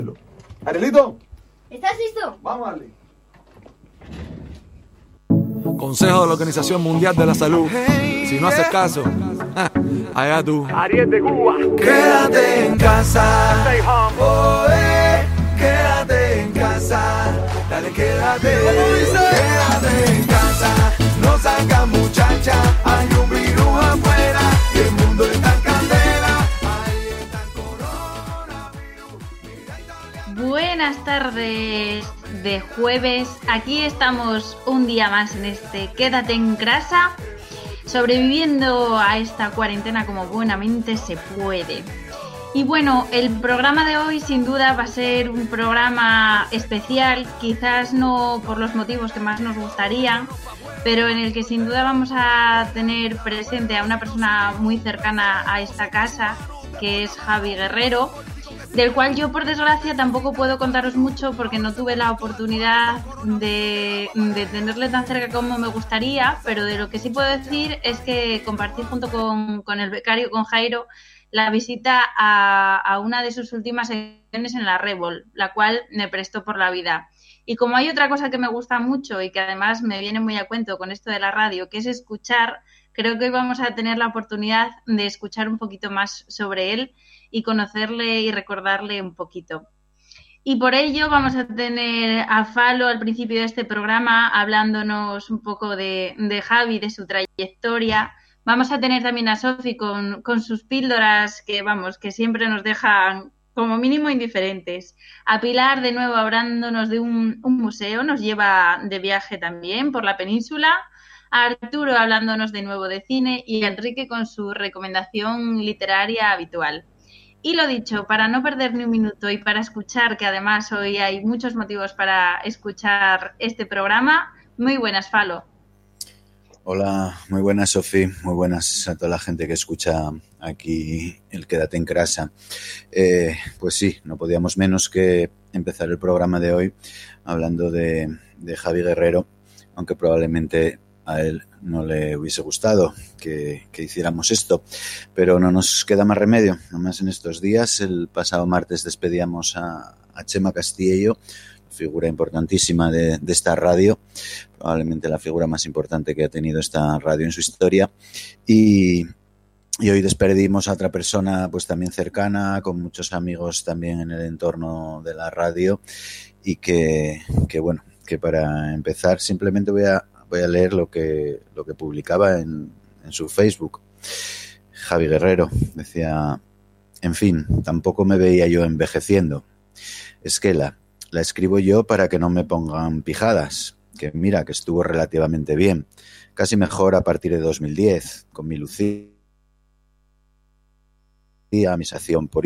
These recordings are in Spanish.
Arielito, ¿estás listo? vamos a darle. Consejo de la Organización Mundial de la Salud. Si no haces caso, allá tú. Ariel de Cuba. Quédate en casa. Quédate en casa. Dale, quédate. Quédate en casa. No salgas, muchacha. Hay un virus afuera. Y el mundo está en candela. Ahí está el coronavirus. Buenas tardes de jueves. Aquí estamos un día más en este Quédate en casa, sobreviviendo a esta cuarentena como buenamente se puede. Y bueno, el programa de hoy sin duda va a ser un programa especial, quizás no por los motivos que más nos gustaría, pero en el que sin duda vamos a tener presente a una persona muy cercana a esta casa, que es Javi Guerrero, del cual yo por desgracia tampoco puedo contaros mucho porque no tuve la oportunidad de tenerle tan cerca como me gustaría, pero de lo que sí puedo decir es que compartí junto con el becario, con Jairo, la visita a una de sus últimas sesiones en la Revol, la cual me prestó por la vida. Y como hay otra cosa que me gusta mucho y que además me viene muy a cuento con esto de la radio, que es escuchar, creo que hoy vamos a tener la oportunidad de escuchar un poquito más sobre él y conocerle y recordarle un poquito. Y por ello vamos a tener a Falo al principio de este programa hablándonos un poco de Javi, de su trayectoria. Vamos a tener también a Sofi con sus píldoras que, vamos, que siempre nos dejan como mínimo indiferentes. A Pilar de nuevo hablándonos de un museo, nos lleva de viaje también por la península. A Arturo hablándonos de nuevo de cine y a Enrique con su recomendación literaria habitual. Y lo dicho, para no perder ni un minuto y para escuchar, que además hoy hay muchos motivos para escuchar este programa, muy buenas, Falo. Hola, muy buenas, Sofi, muy buenas a toda la gente que escucha aquí el Quédate en casa. Pues sí, no podíamos menos que empezar el programa de hoy hablando de Javi Guerrero, aunque probablemente a él no le hubiese gustado que hiciéramos esto, pero no nos queda más remedio. Nomás en estos días, el pasado martes despedíamos a Chema Castillo, figura importantísima de esta radio, probablemente la figura más importante que ha tenido esta radio en su historia, y hoy despedimos a otra persona pues también cercana, con muchos amigos también en el entorno de la radio, y que bueno, que para empezar simplemente voy a leer lo que publicaba en su Facebook. Javi Guerrero decía: en fin, tampoco me veía yo envejeciendo. Es que la escribo yo para que no me pongan pijadas, que mira, que estuvo relativamente bien, casi mejor a partir de 2010, con mi Lucía, mi sección por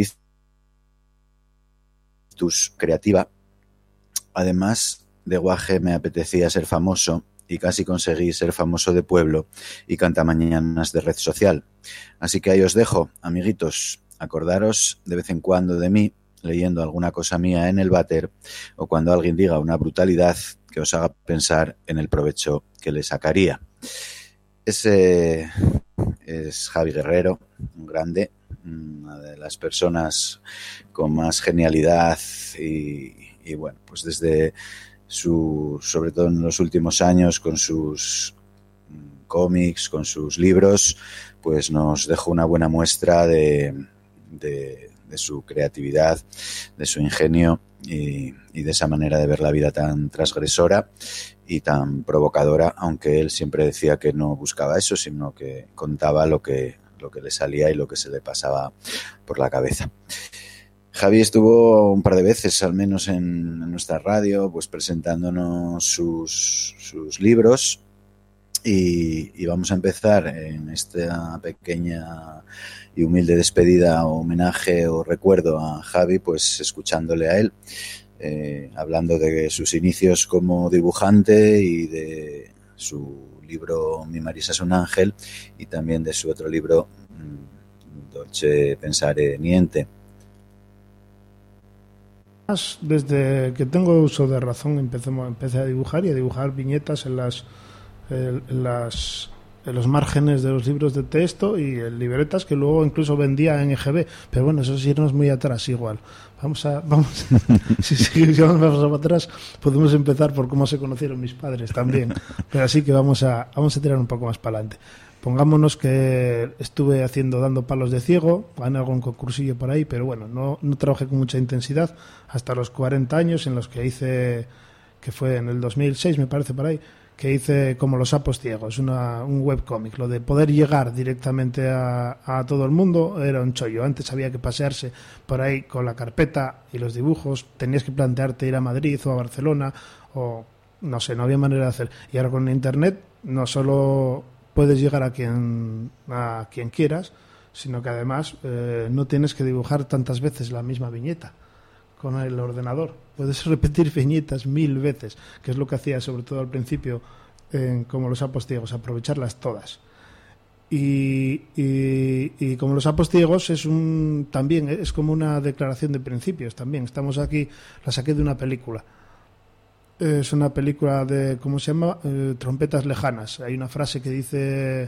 ictus creativa. Además de guaje me apetecía ser famoso, y casi conseguí ser famoso de pueblo y cantamañanas de red social. Así que ahí os dejo, amiguitos, acordaros de vez en cuando de mí, leyendo alguna cosa mía en el váter, o cuando alguien diga una brutalidad que os haga pensar en el provecho que le sacaría. Ese es Javi Guerrero, un grande, una de las personas con más genialidad y bueno, pues desde sobre todo en los últimos años, con sus cómics, con sus libros, pues nos dejó una buena muestra de su creatividad, de su ingenio y de esa manera de ver la vida tan transgresora y tan provocadora, aunque él siempre decía que no buscaba eso, sino que contaba lo que le salía y lo que se le pasaba por la cabeza. Javi estuvo un par de veces, al menos en nuestra radio, pues presentándonos sus libros, y vamos a empezar en esta pequeña y humilde despedida, o homenaje o recuerdo a Javi, pues escuchándole a él, hablando de sus inicios como dibujante y de su libro Mi Marisa es un ángel, y también de su otro libro Dolce pensare niente. Desde que tengo uso de razón empecé a dibujar, y a dibujar viñetas en los márgenes de los libros de texto y libretas que luego incluso vendía en EGB. Pero bueno, eso sí irnos muy atrás igual. Vamos si vamos atrás, podemos empezar por cómo se conocieron mis padres también. Pero así que vamos a tirar un poco más para adelante. Pongámonos que estuve dando palos de ciego, gané algún concursillo por ahí, pero bueno, no trabajé con mucha intensidad hasta los 40 años, en los que hice, que fue en el 2006 me parece por ahí, que hice Como los sapos ciegos, un webcómic. Lo de poder llegar directamente a todo el mundo era un chollo. Antes había que pasearse por ahí con la carpeta y los dibujos, tenías que plantearte ir a Madrid o a Barcelona, o no sé, no había manera de hacer. Y ahora con internet no solo puedes llegar a quien quieras, sino que además no tienes que dibujar tantas veces la misma viñeta con el ordenador. Puedes repetir viñetas 1000 veces, que es lo que hacía sobre todo al principio Como los sapos ciegos, aprovecharlas todas. Y Como los sapos ciegos también es como una declaración de principios también. Estamos aquí, la saqué de una película. Es una película de, ¿cómo se llama? Trompetas lejanas. Hay una frase que dice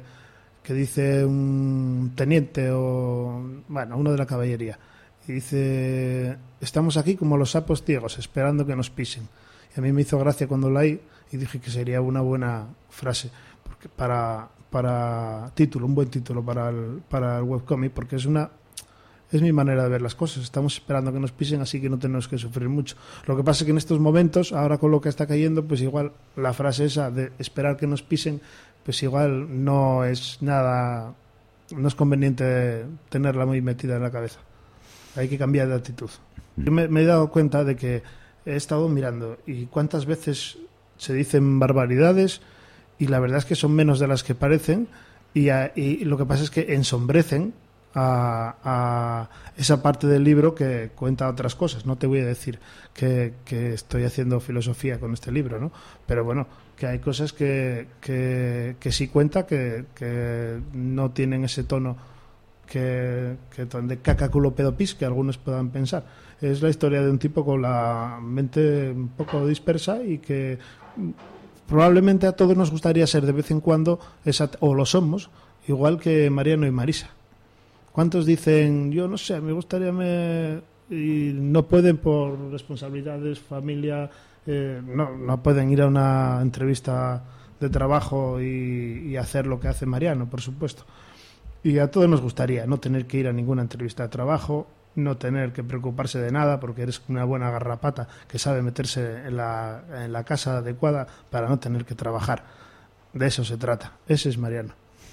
un teniente uno de la caballería. Y dice: estamos aquí como los sapos ciegos, esperando que nos pisen. Y a mí me hizo gracia cuando la oí y dije que sería una buena frase porque para título, un buen título para el webcomic, porque es mi manera de ver las cosas. Estamos esperando que nos pisen, así que no tenemos que sufrir mucho. Lo que pasa es que en estos momentos, ahora con lo que está cayendo, pues igual la frase esa de esperar que nos pisen, pues igual no es conveniente tenerla muy metida en la cabeza. Hay que cambiar de actitud. Yo me he dado cuenta de que he estado mirando y cuántas veces se dicen barbaridades, y la verdad es que son menos de las que parecen, y lo que pasa es que ensombrecen a esa parte del libro que cuenta otras cosas. No te voy a decir que estoy haciendo filosofía con este libro, ¿no? Pero bueno, que hay cosas que sí cuenta, que no tienen ese tono de caca, culo, pedo, pis, que algunos puedan pensar. Es la historia de un tipo con la mente un poco dispersa y que probablemente a todos nos gustaría ser de vez en cuando, o lo somos, igual que Mariano y Marisa. ¿Cuántos dicen, yo no sé, me gustaría y no pueden por responsabilidades, familia, no pueden ir a una entrevista de trabajo y hacer lo que hace Mariano, por supuesto? Y a todos nos gustaría no tener que ir a ninguna entrevista de trabajo, no tener que preocuparse de nada porque eres una buena garrapata que sabe meterse en la casa adecuada para no tener que trabajar. De eso se trata. Ese es Mariano.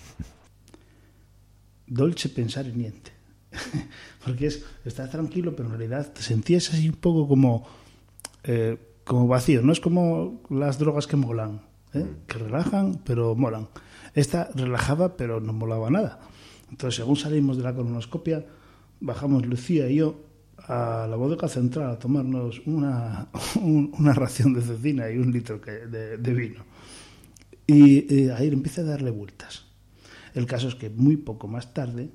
Dolce pensare niente. Porque está tranquilo, pero en realidad te sentías así un poco como vacío. No es como las drogas que molan, que relajan, pero molan. Esta relajaba, pero no molaba nada. Entonces, según salimos de la colonoscopia, bajamos Lucía y yo a la bodega central a tomarnos una ración de cecina y 1 litro de vino. Y ahí empecé a darle vueltas. El caso es que muy poco más tarde,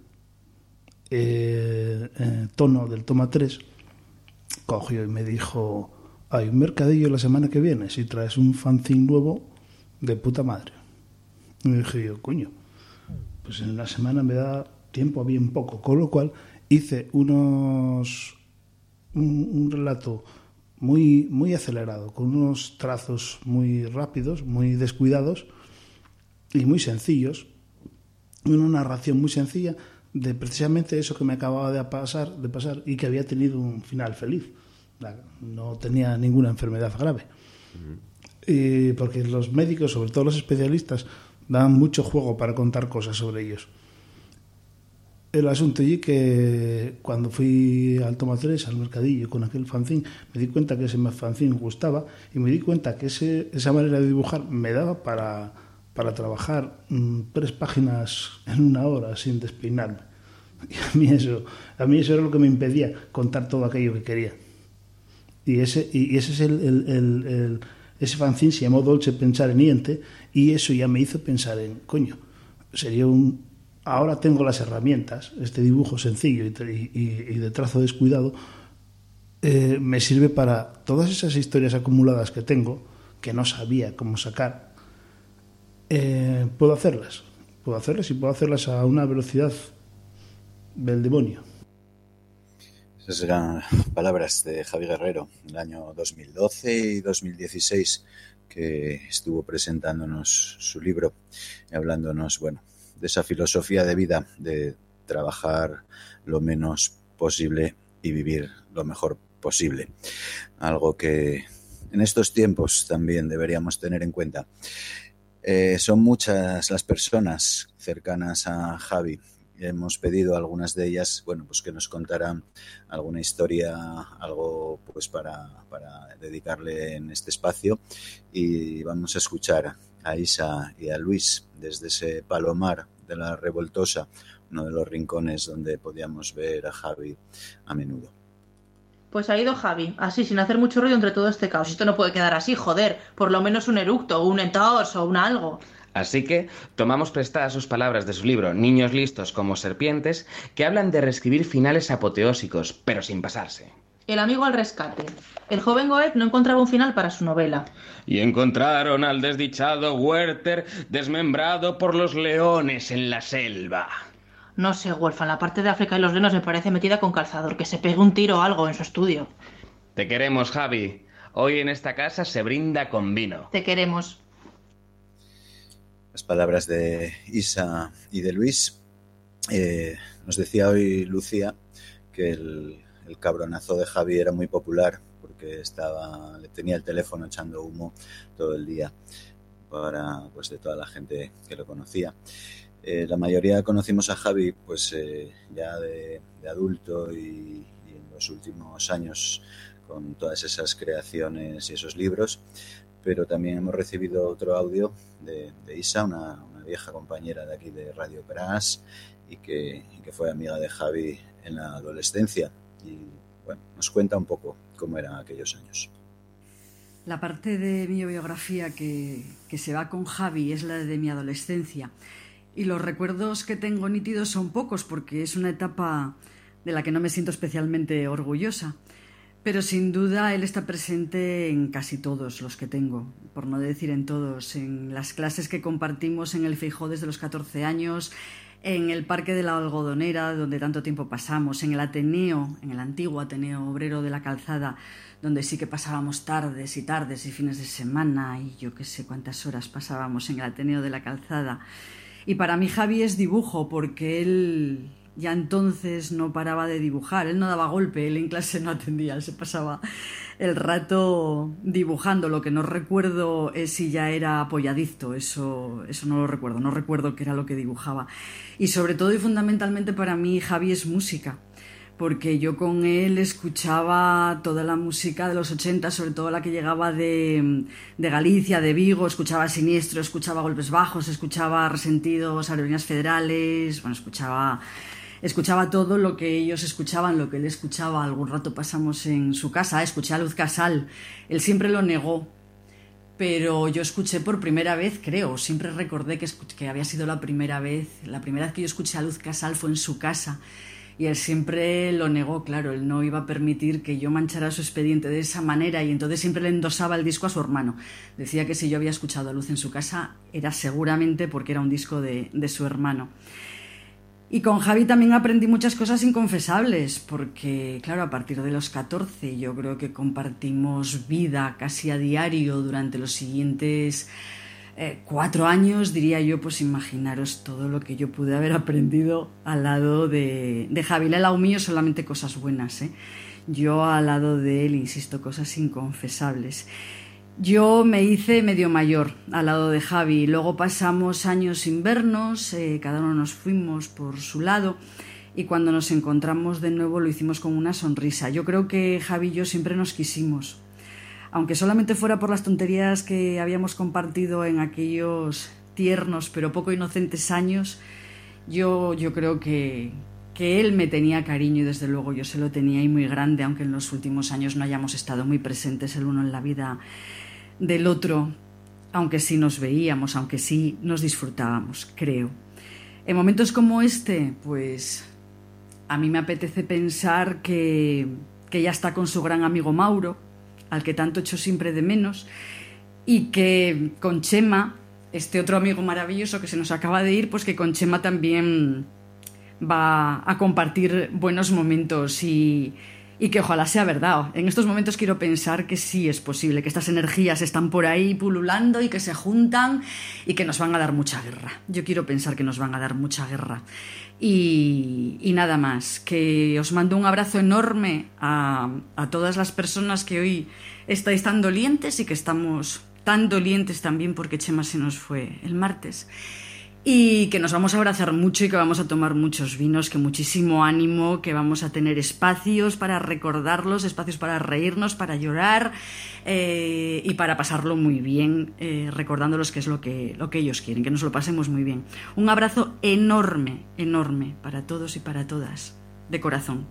Tono del Toma 3 cogió y me dijo: hay un mercadillo la semana que viene, si traes un fanzine nuevo, de puta madre. Y dije yo, coño, pues en una semana me da tiempo a bien poco, con lo cual hice un relato muy acelerado, con unos trazos muy rápidos, muy descuidados y muy sencillos, una narración muy sencilla de precisamente eso que me acababa de pasar y que había tenido un final feliz. No tenía ninguna enfermedad grave. Porque los médicos, sobre todo los especialistas, dan mucho juego para contar cosas sobre ellos. El asunto y que cuando fui al Toma 3, al mercadillo, con aquel fanzine, me di cuenta que ese fanzine gustaba y me di cuenta que esa manera de dibujar me daba para trabajar 3 páginas en 1 hora sin despeinarme. Y a mí eso era lo que me impedía contar todo aquello que quería. Y ese es ese fanzine se llamó Dolce pensare niente, y eso ya me hizo pensar en, coño, ahora tengo las herramientas, este dibujo sencillo y de trazo descuidado me sirve para todas esas historias acumuladas que tengo, que no sabía cómo sacar, puedo hacerlas. puedo hacerlas y puedo hacerlas a una velocidad del demonio. Esas eran palabras de Javi Guerrero, el año 2012 y 2016, que estuvo presentándonos su libro y hablándonos, bueno, de esa filosofía de vida, de trabajar lo menos posible y vivir lo mejor posible. Algo que en estos tiempos también deberíamos tener en cuenta. Son muchas las personas cercanas a Javi. Hemos pedido a algunas de ellas, bueno, pues que nos contaran alguna historia, algo pues para dedicarle en este espacio, y vamos a escuchar a Isa y a Luis desde ese Palomar de la Revoltosa, uno de los rincones donde podíamos ver a Javi a menudo. Pues ha ido Javi, así, sin hacer mucho ruido entre todo este caos. Esto no puede quedar así, joder. Por lo menos un eructo, un tos o un algo. Así que tomamos prestadas sus palabras de su libro Niños listos como serpientes, que hablan de reescribir finales apoteósicos, pero sin pasarse. El amigo al rescate. El joven Goethe no encontraba un final para su novela. Y encontraron al desdichado Werther desmembrado por los leones en la selva. No sé, huérfana, la parte de África y los leones me parece metida con calzador. Que se pegue un tiro o algo en su estudio. Te queremos, Javi. Hoy en esta casa se brinda con vino. Te queremos. Las palabras de Isa y de Luis. Nos decía hoy Lucía que el cabronazo de Javi era muy popular porque le tenía el teléfono echando humo todo el día para, pues, de toda la gente que lo conocía. La mayoría conocimos a Javi pues ya de adulto y en los últimos años con todas esas creaciones y esos libros, pero también hemos recibido otro audio de Isa, una vieja compañera de aquí de Radio Crash y que fue amiga de Javi en la adolescencia, y bueno, nos cuenta un poco cómo eran aquellos años. La parte de mi biografía que se va con Javi es la de mi adolescencia, y los recuerdos que tengo nítidos son pocos porque es una etapa de la que no me siento especialmente orgullosa. Pero sin duda él está presente en casi todos los que tengo, por no decir en todos, en las clases que compartimos en el Feijó desde los 14 años, en el Parque de la Algodonera, donde tanto tiempo pasamos, en el Ateneo, en el antiguo Ateneo Obrero de la Calzada, donde sí que pasábamos tardes y tardes y fines de semana, y yo qué sé cuántas horas pasábamos en el Ateneo de la Calzada. Y para mí Javi es dibujo, porque él ya entonces no paraba de dibujar, él no daba golpe, él en clase no atendía, él se pasaba el rato dibujando. Lo que no recuerdo es si ya era apoyadizo, eso no lo recuerdo, no recuerdo qué era lo que dibujaba. Y sobre todo y fundamentalmente para mí Javi es música, porque yo con él escuchaba toda la música de los 80, sobre todo la que llegaba de Galicia, de Vigo, escuchaba Siniestro, escuchaba Golpes Bajos, escuchaba Resentidos, Aerolíneas Federales, bueno, escuchaba todo lo que ellos escuchaban, lo que él escuchaba. Algún rato pasamos en su casa, escuché a Luz Casal, él siempre lo negó, pero yo escuché por primera vez, creo, siempre recordé que había sido la primera vez que yo escuché a Luz Casal fue en su casa. Y él siempre lo negó, claro, él no iba a permitir que yo manchara su expediente de esa manera, y entonces siempre le endosaba el disco a su hermano. Decía que si yo había escuchado a Luz en su casa era seguramente porque era un disco de su hermano. Y con Javi también aprendí muchas cosas inconfesables, porque claro, a partir de los 14 yo creo que compartimos vida casi a diario durante los siguientes 4 años, diría yo. Pues imaginaros todo lo que yo pude haber aprendido al lado de Javi. Al lado mío solamente cosas buenas, ¿eh? Yo al lado de él, insisto, cosas inconfesables. Yo me hice medio mayor al lado de Javi, luego pasamos años sin vernos, cada uno nos fuimos por su lado, y cuando nos encontramos de nuevo lo hicimos con una sonrisa. Yo creo que Javi y yo siempre nos quisimos, aunque solamente fuera por las tonterías que habíamos compartido en aquellos tiernos pero poco inocentes años. Yo creo que él me tenía cariño, y desde luego yo se lo tenía, y muy grande, aunque en los últimos años no hayamos estado muy presentes el uno en la vida del otro, aunque sí nos veíamos, aunque sí nos disfrutábamos, creo. En momentos como este, pues a mí me apetece pensar que ya está con su gran amigo Mauro, al que tanto echo siempre de menos, y que con Chema este otro amigo maravilloso que se nos acaba de ir, pues que con Chema también va a compartir buenos momentos y que ojalá sea verdad. En estos momentos quiero pensar que sí es posible, que estas energías están por ahí pululando y que se juntan y que nos van a dar mucha guerra. Yo quiero pensar que nos van a dar mucha guerra. Y nada más, que os mando un abrazo enorme a todas las personas que hoy estáis tan dolientes y que estamos tan dolientes también porque Chema se nos fue el martes. Y que nos vamos a abrazar mucho y que vamos a tomar muchos vinos, que muchísimo ánimo, que vamos a tener espacios para recordarlos, espacios para reírnos, para llorar y para pasarlo muy bien, recordándolos que es lo que ellos quieren, que nos lo pasemos muy bien. Un abrazo enorme, enorme para todos y para todas, de corazón.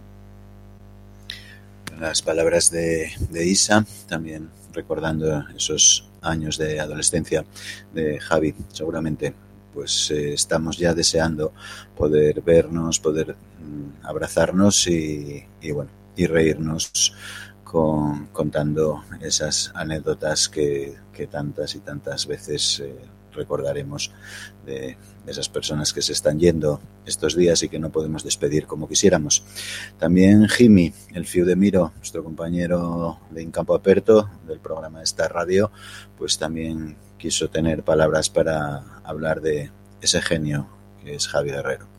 Las palabras de Isa, también recordando esos años de adolescencia de Javi, seguramente pues estamos ya deseando poder vernos, poder abrazarnos y bueno, y reírnos contando esas anécdotas que tantas y tantas veces recordaremos de esas personas que se están yendo estos días y que no podemos despedir como quisiéramos. También Jimmy, el fiu de Miro, nuestro compañero de Incampo Aperto del programa Esta Radio, pues también quiso tener palabras para hablar de ese genio que es Javi Guerrero.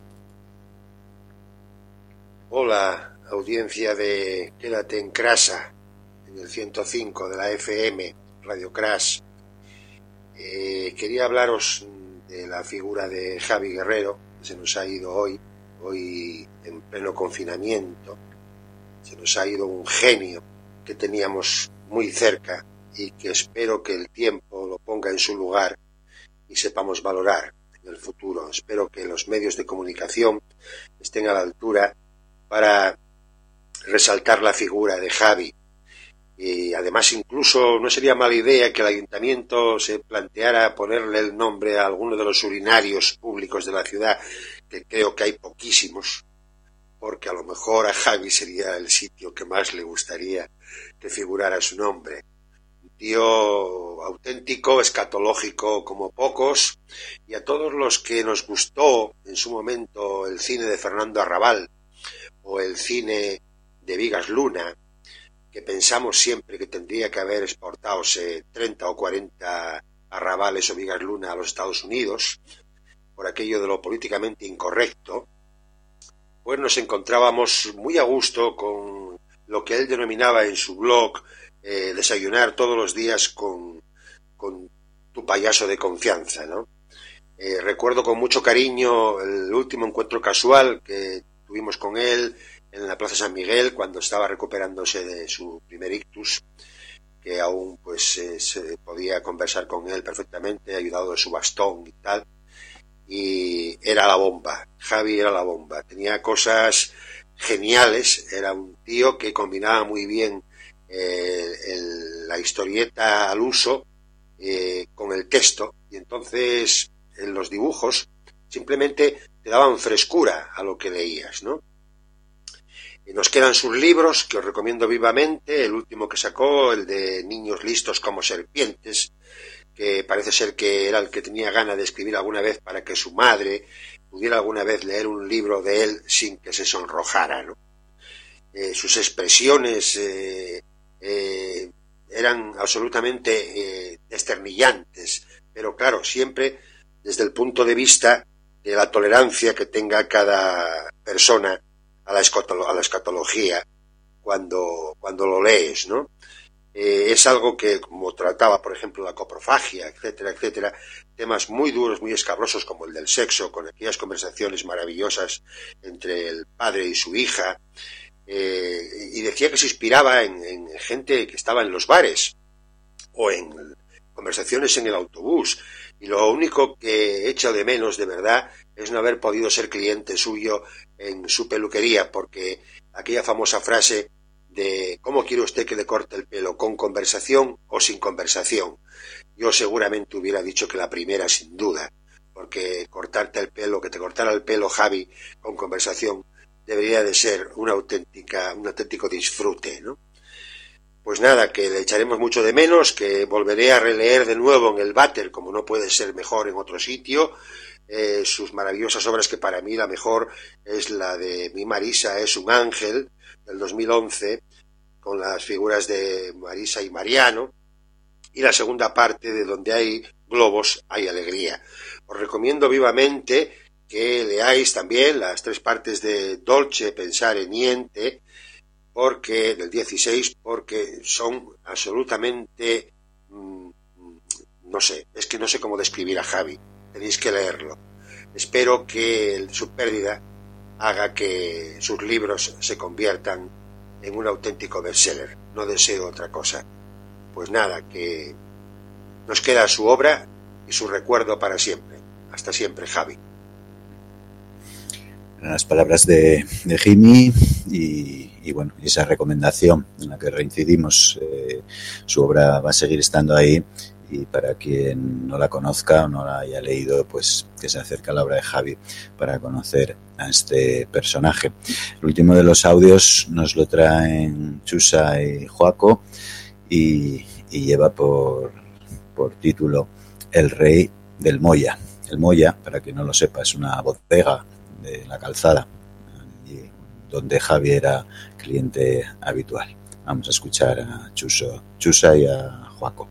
Hola, audiencia de Quédate en Crasa, en el 105 de la FM, Radio Crash. Quería hablaros de la figura de Javi Guerrero, que se nos ha ido hoy en pleno confinamiento. Se nos ha ido un genio que teníamos muy cerca y que espero que el tiempo lo ponga en su lugar y sepamos valorar en el futuro. Espero que los medios de comunicación estén a la altura para resaltar la figura de Javi. Y además incluso no sería mala idea que el ayuntamiento se planteara ponerle el nombre a alguno de los urinarios públicos de la ciudad, que creo que hay poquísimos, porque a lo mejor a Javi sería el sitio que más le gustaría que figurara su nombre. Un tío auténtico, escatológico como pocos, y a todos los que nos gustó en su momento el cine de Fernando Arrabal o el cine de Vigas Luna, que pensamos siempre que tendría que haber exportaose 30 o 40 Arrabales o Vigas Luna a los Estados Unidos, por aquello de lo políticamente incorrecto, pues nos encontrábamos muy a gusto con lo que él denominaba en su blog desayunar todos los días con tu payaso de confianza, ¿no? Recuerdo con mucho cariño el último encuentro casual que tuvimos con él en la Plaza San Miguel, cuando estaba recuperándose de su primer ictus, que aún pues se podía conversar con él perfectamente, ayudado de su bastón y tal, y era la bomba. Javi era la bomba, tenía cosas geniales, era un tío que combinaba muy bien la historieta al uso con el texto, y entonces en los dibujos simplemente te daban frescura a lo que leías, ¿no? Nos quedan sus libros, que os recomiendo vivamente. El último que sacó, el de Niños listos como serpientes, que parece ser que era el que tenía ganas de escribir alguna vez para que su madre pudiera alguna vez leer un libro de él sin que se sonrojara, ¿no? Sus expresiones eran absolutamente desternillantes, pero claro, siempre desde el punto de vista de la tolerancia que tenga cada persona a la escatología cuando lo lees, ¿no? Es algo que, como trataba, por ejemplo, la coprofagia, etcétera, etcétera, temas muy duros, muy escabrosos, como el del sexo, con aquellas conversaciones maravillosas entre el padre y su hija, y decía que se inspiraba en gente que estaba en los bares o en conversaciones en el autobús, y lo único que echa de menos de verdad es no haber podido ser cliente suyo en su peluquería, porque aquella famosa frase de ¿cómo quiere usted que le corte el pelo? ¿Con conversación o sin conversación? Yo seguramente hubiera dicho que la primera, sin duda, porque cortarte el pelo, que te cortara el pelo Javi con conversación, debería de ser un auténtico disfrute, ¿no? pues nada, que le echaremos mucho de menos, que volveré a releer de nuevo en el váter, como no puede ser mejor en otro sitio, sus maravillosas obras, que para mí la mejor es la de Mi Marisa es un ángel, del 2011, con las figuras de Marisa y Mariano, y la segunda parte de Donde hay globos hay alegría. Os recomiendo vivamente que leáis también las 3 partes de Dolce pensare niente, porque del 16, porque son absolutamente, no sé, es que no sé cómo describir a Javi, tenéis que leerlo. Espero que su pérdida haga que sus libros se conviertan en un auténtico bestseller, no deseo otra cosa. Pues nada, que nos queda su obra y su recuerdo para siempre. Hasta siempre, Javi. Las palabras de Jimmy y bueno, esa recomendación en la que reincidimos. Su obra va a seguir estando ahí, y para quien no la conozca o no la haya leído, pues que se acerque a la obra de Javi para conocer a este personaje. El último de los audios nos lo traen Chusa y Joaco y lleva por título El Rey del Moya. El Moya, para quien no lo sepa, es una bodega de la Calzada, donde Javi era cliente habitual. Vamos a escuchar a Chusa y a Joaco.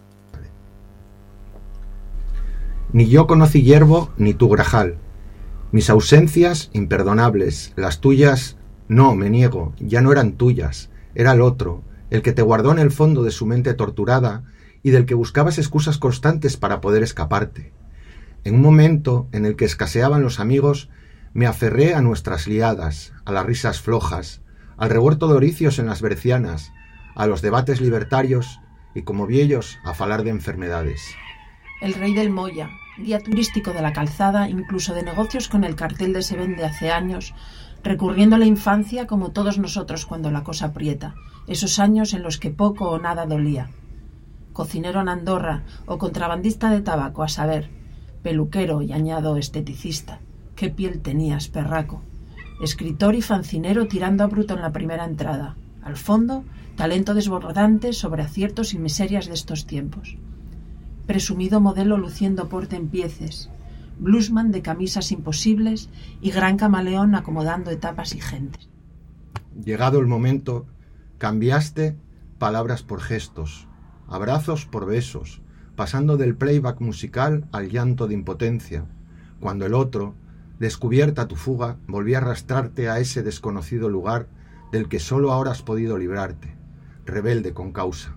Ni yo conocí yerbo, ni tu grajal. Mis ausencias, imperdonables. Las tuyas, no, me niego, ya no eran tuyas. Era el otro, el que te guardó en el fondo de su mente torturada y del que buscabas excusas constantes para poder escaparte. En un momento en el que escaseaban los amigos, me aferré a nuestras liadas, a las risas flojas, al revuelto de oricios en las bercianas, a los debates libertarios y, como viellos, a falar de enfermedades. El Rey del Moya, guía turístico de la Calzada, incluso de negocios con el cartel de Se vende hace años, recurriendo a la infancia como todos nosotros cuando la cosa aprieta, esos años en los que poco o nada dolía. Cocinero en Andorra o contrabandista de tabaco, a saber, peluquero y añado esteticista. Qué piel tenías, perraco. Escritor y fancinero tirando a bruto en la primera entrada. Al fondo, talento desbordante sobre aciertos y miserias de estos tiempos. Presumido modelo luciendo porte en pieces. Bluesman de camisas imposibles y gran camaleón acomodando etapas y gentes. Llegado el momento, cambiaste palabras por gestos, abrazos por besos, pasando del playback musical al llanto de impotencia, cuando el otro, descubierta tu fuga, volvía a arrastrarte a ese desconocido lugar del que solo ahora has podido librarte, rebelde con causa.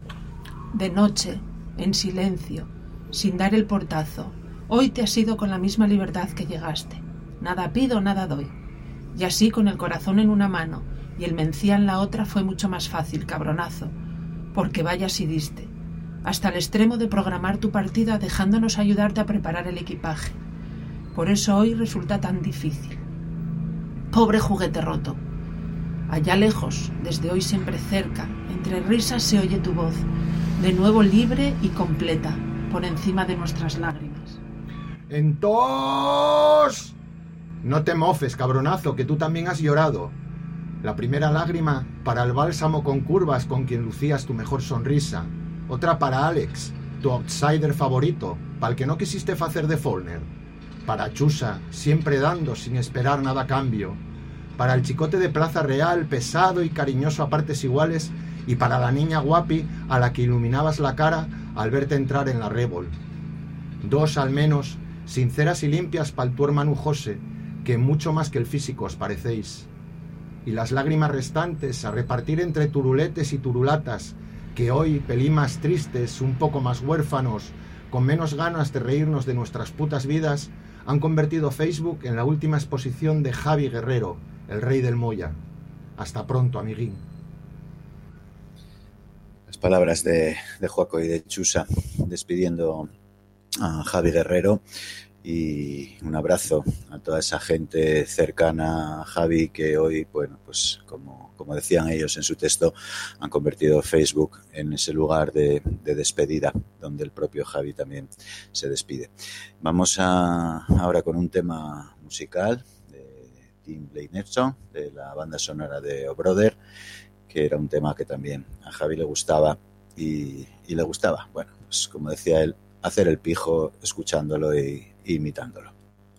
De noche, en silencio, sin dar el portazo, hoy te has ido con la misma libertad que llegaste. Nada pido, nada doy. Y así, con el corazón en una mano y el mencía en la otra, fue mucho más fácil, cabronazo, porque vaya si diste, hasta el extremo de programar tu partida dejándonos ayudarte a preparar el equipaje. Por eso hoy resulta tan difícil. Pobre juguete roto. Allá lejos, desde hoy siempre cerca, entre risas se oye tu voz, de nuevo libre y completa, por encima de nuestras lágrimas. ¡Entos! No te mofes, cabronazo, que tú también has llorado. La primera lágrima para el bálsamo con curvas con quien lucías tu mejor sonrisa. Otra para Alex, tu outsider favorito, para el que no quisiste hacer de Follner. Para Chusa, siempre dando sin esperar nada a cambio. Para el chicote de Plaza Real, pesado y cariñoso a partes iguales. Y para la niña guapi a la que iluminabas la cara al verte entrar en la Rébol. 2 al menos, sinceras y limpias para tu hermano José, que mucho más que el físico os parecéis. Y las lágrimas restantes a repartir entre turuletes y turulatas, que hoy, pelín más tristes, un poco más huérfanos, con menos ganas de reírnos de nuestras putas vidas, han convertido Facebook en la última exposición de Javi Guerrero, el Rey del Moya. Hasta pronto, amiguín. Las palabras de Joaco y de Chusa despidiendo a Javi Guerrero, y un abrazo a toda esa gente cercana a Javi que hoy, bueno, pues como decían ellos en su texto, han convertido Facebook en ese lugar de despedida donde el propio Javi también se despide. Vamos ahora con un tema musical de Tim Blake Nelson, de la banda sonora de O Brother, que era un tema que también a Javi le gustaba y le gustaba, bueno, pues como decía él, hacer el pijo escuchándolo e imitándolo.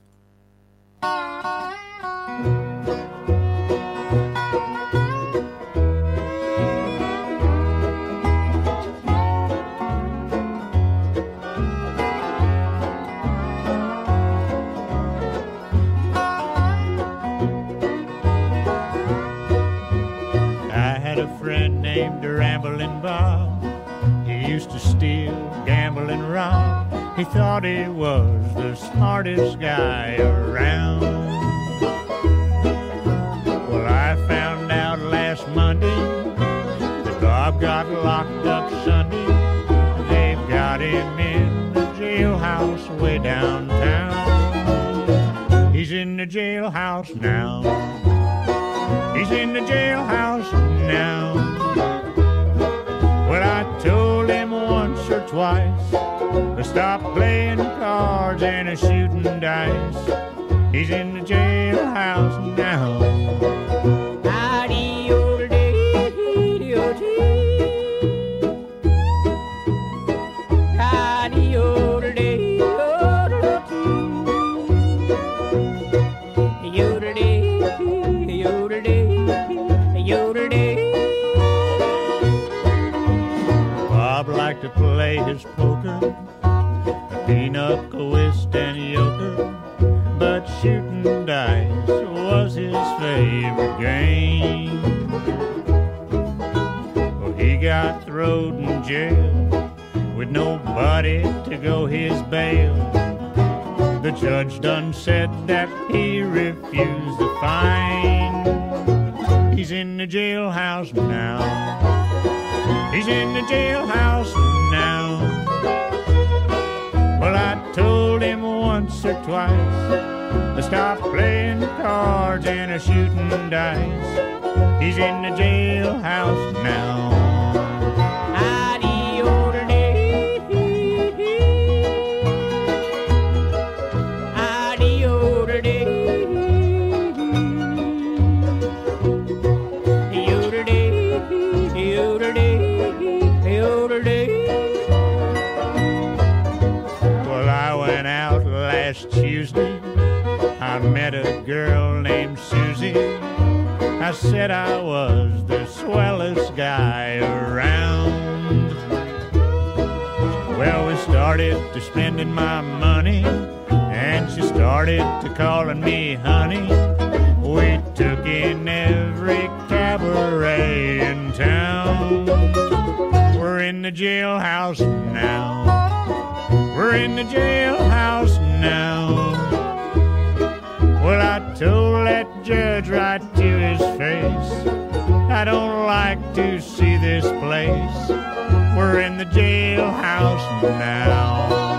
Named Ramblin' Bob. He used to steal, gamble, and rob. He thought he was the smartest guy around. Well, I found out last Monday that Bob got locked up Sunday. They've got him in the jailhouse way downtown. He's in the jailhouse now. He's in the jailhouse now. Well, I told him once or twice to stop playing cards and shooting dice. He's in the jailhouse now. To play his poker, pinochle, whist, and euchre, but shooting dice was his favorite game. Well, he got thrown in jail with nobody to go his bail. The judge done said that he refused the fine. He's in the jailhouse now. He's in the jailhouse now. Well, I told him once or twice to stop playing cards and shooting dice. He's in the jailhouse now. Tuesday, I met a girl named Susie. I said I was the swellest guy around. Well, we started to spending my money, and she started to calling me honey. We took in every cabaret in town. We're in the jailhouse now. We're in the jailhouse now. Well, I told that judge right to his face, I don't like to see this place. We're in the jailhouse now.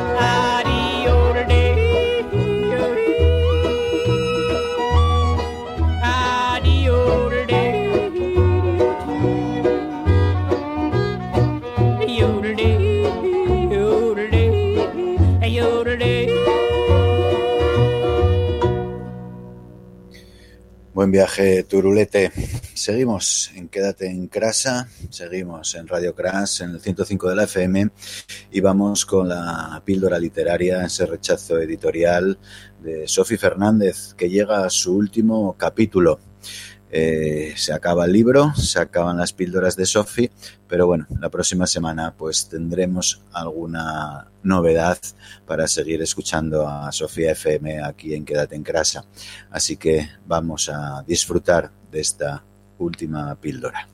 Buen viaje, Turulete. Seguimos en Quédate en Crasa, seguimos en Radio Crash, en el 105 de la FM, y vamos con la píldora literaria, ese rechazo editorial de Sofi Fernández, que llega a su último capítulo. Se acaba el libro, se acaban las píldoras de Sofi, pero bueno, la próxima semana pues tendremos alguna novedad para seguir escuchando a Sofía FM aquí en Quédate en Crasa. Así que vamos a disfrutar de esta última píldora.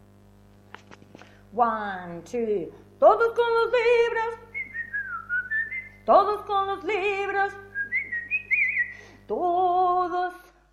1, 2, todos con los libros, todos con los libros, todos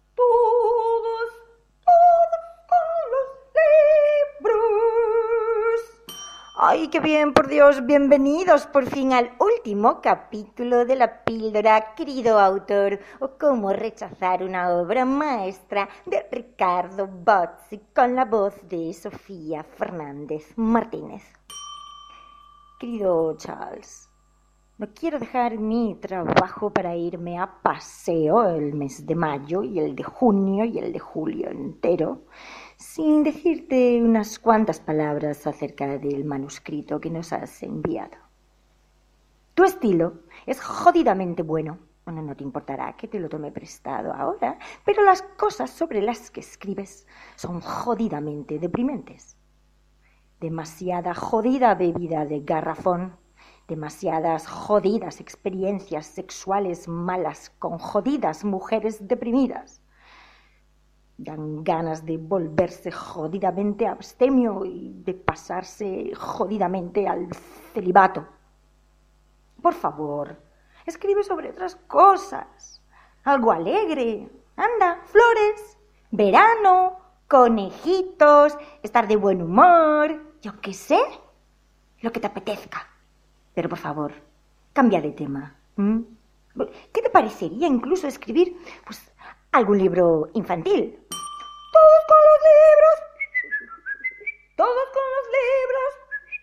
con los libros. ¡Ay, qué bien, por Dios! Bienvenidos por fin al último capítulo de la píldora, querido autor, o cómo rechazar una obra maestra de Ricardo Bozzi con la voz de Sofía Fernández Martínez. Querido Charles, no quiero dejar mi trabajo para irme a paseo el mes de mayo y el de junio y el de julio entero sin decirte unas cuantas palabras acerca del manuscrito que nos has enviado. Tu estilo es jodidamente bueno. Bueno, no te importará que te lo tome prestado ahora, pero las cosas sobre las que escribes son jodidamente deprimentes. Demasiada jodida bebida de garrafón, demasiadas jodidas experiencias sexuales malas con jodidas mujeres deprimidas. Dan ganas de volverse jodidamente abstemio y de pasarse jodidamente al celibato. Por favor, escribe sobre otras cosas. Algo alegre. Anda, flores, verano, conejitos, estar de buen humor, yo qué sé, lo que te apetezca. Pero por favor, cambia de tema. ¿Qué te parecería incluso escribir, pues, algún libro infantil? Todos con los libros. Todos con los libros.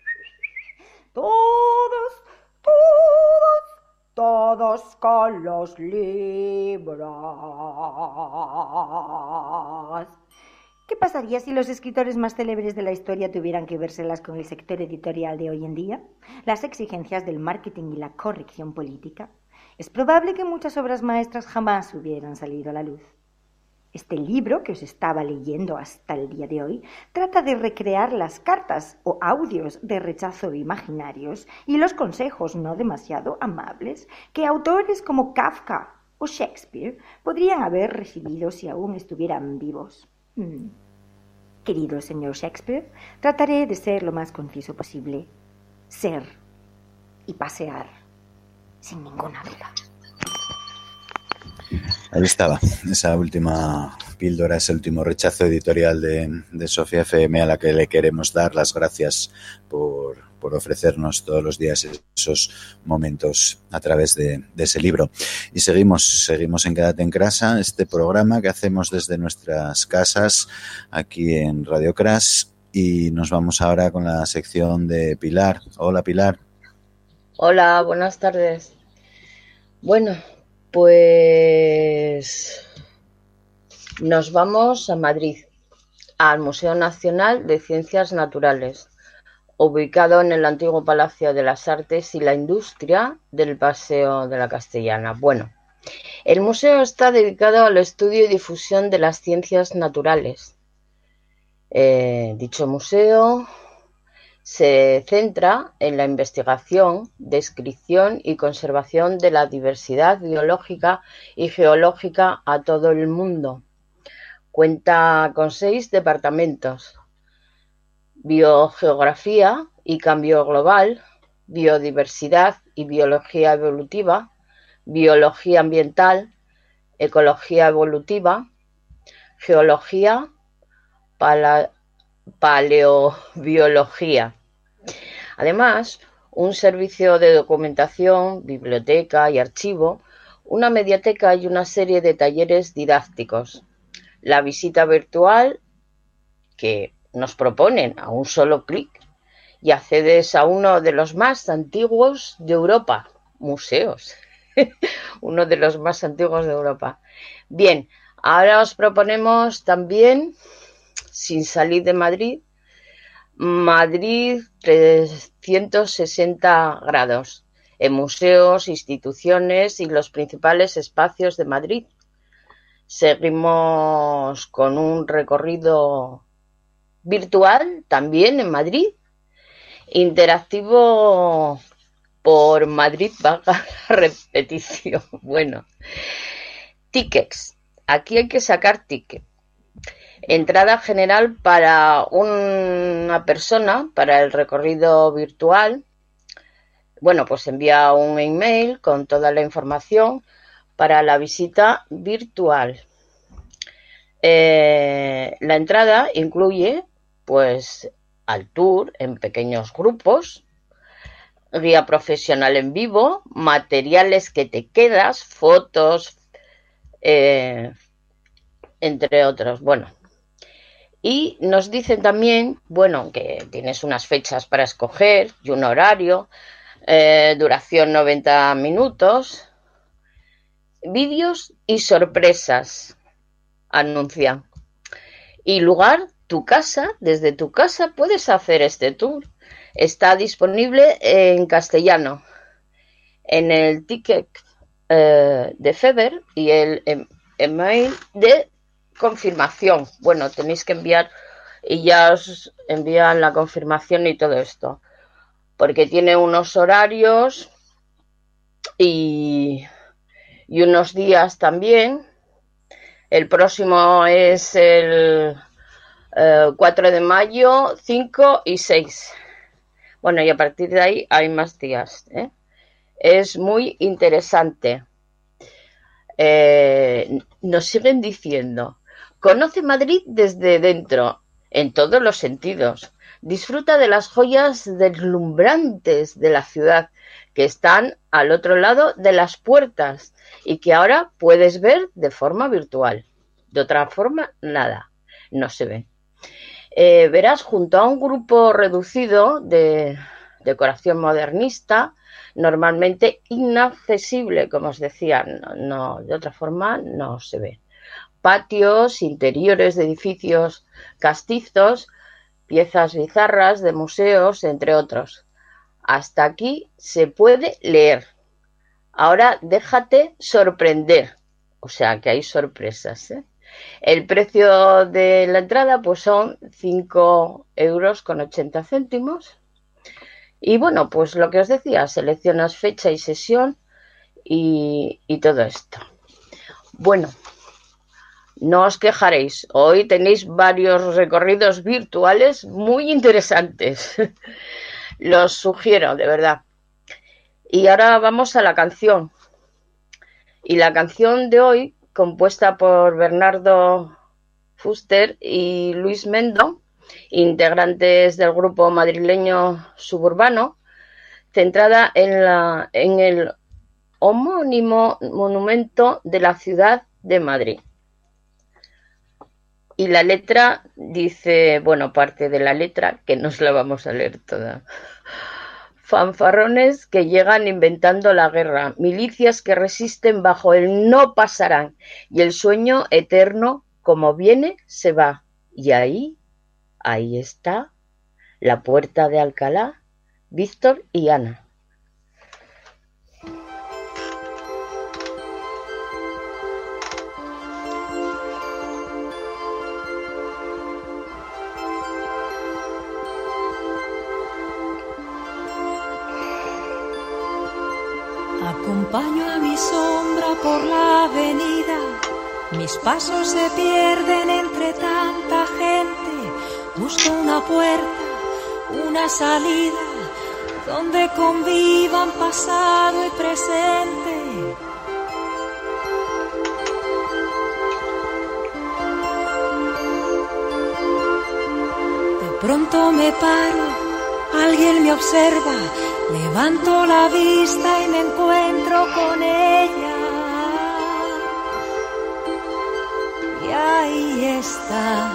Todos con los libros. ¿Qué pasaría si los escritores más célebres de la historia tuvieran que vérselas con el sector editorial de hoy en día? Las exigencias del marketing y la corrección política. Es probable que muchas obras maestras jamás hubieran salido a la luz. Este libro que os estaba leyendo hasta el día de hoy trata de recrear las cartas o audios de rechazo imaginarios y los consejos no demasiado amables que autores como Kafka o Shakespeare podrían haber recibido si aún estuvieran vivos. Querido señor Shakespeare, trataré de ser lo más conciso posible. Ser y pasear, sin ninguna duda. Ahí estaba, esa última píldora, ese último rechazo editorial de Sofía FM, a la que le queremos dar las gracias por ofrecernos todos los días esos momentos a través de ese libro. Y seguimos en Quédate en Casa, este programa que hacemos desde nuestras casas aquí en Radio Crash, y nos vamos ahora con la sección de Pilar. Hola, Pilar. Hola, buenas tardes. Bueno, pues nos vamos a Madrid, al Museo Nacional de Ciencias Naturales, ubicado en el antiguo Palacio de las Artes y la Industria del Paseo de la Castellana. Bueno, el museo está dedicado al estudio y difusión de las ciencias naturales. Dicho museo se centra en la investigación, descripción y conservación de la diversidad biológica y geológica a todo el mundo. Cuenta con 6 departamentos: biogeografía y cambio global, biodiversidad y biología evolutiva, biología ambiental, ecología evolutiva, geología, paleobiología. Además, un servicio de documentación, biblioteca y archivo, una mediateca y una serie de talleres didácticos. La visita virtual que nos proponen a un solo clic, y accedes a uno de los más antiguos de Europa, museos, uno de los más antiguos de Europa. Bien, ahora os proponemos también, sin salir de Madrid, Madrid 360 grados, en museos, instituciones y los principales espacios de Madrid. Seguimos con un recorrido virtual también en Madrid, interactivo por Madrid, vaga la repetición. Bueno, tickets. Aquí hay que sacar ticket. Entrada general para una persona para el recorrido virtual. Bueno, pues envía un email con toda la información para la visita virtual. La entrada incluye, pues, al tour en pequeños grupos, guía profesional en vivo, materiales que te quedas, fotos, entre otros. Bueno, y nos dicen también, bueno, que tienes unas fechas para escoger y un horario, duración 90 minutos, vídeos y sorpresas, anuncian. Y lugar tu casa, desde tu casa puedes hacer este tour. Está disponible en castellano, en el ticket de Feber y el email de confirmación. Bueno, tenéis que enviar y ya os envían la confirmación y todo esto, porque tiene unos horarios y unos días también. El próximo es el 4 de mayo, 5 y 6. Bueno, y a partir de ahí hay más días, ¿eh? Es muy interesante. Nos siguen diciendo: conoce Madrid desde dentro, en todos los sentidos. Disfruta de las joyas deslumbrantes de la ciudad que están al otro lado de las puertas y que ahora puedes ver de forma virtual. De otra forma, nada, no se ve. Verás junto a un grupo reducido de decoración modernista, normalmente inaccesible, como os decía, no, de otra forma no se ve. Patios, interiores de edificios castizos, piezas bizarras de museos, entre otros. Hasta aquí se puede leer. Ahora déjate sorprender. O sea que hay sorpresas, ¿eh? El precio de la entrada pues son 5,80 €. Y bueno, pues lo que os decía, seleccionas fecha y sesión y todo esto. Bueno, no os quejaréis. Hoy tenéis varios recorridos virtuales muy interesantes. Los sugiero, de verdad. Y ahora vamos a la canción. Y la canción de hoy, compuesta por Bernardo Fuster y Luis Mendo, integrantes del grupo madrileño Suburbano, centrada en el homónimo monumento de la ciudad de Madrid. Y la letra dice, bueno, parte de la letra, que no os la vamos a leer toda. Fanfarrones que llegan inventando la guerra, milicias que resisten bajo el no pasarán, y el sueño eterno, como viene, se va. Y ahí está la puerta de Alcalá, Víctor y Ana. Acompaño a mi sombra por la avenida, mis pasos se pierden entre tanta gente. Busco una puerta, una salida, donde convivan pasado y presente. De pronto me paro, alguien me observa. Levanto la vista y me encuentro con ella. Y ahí está.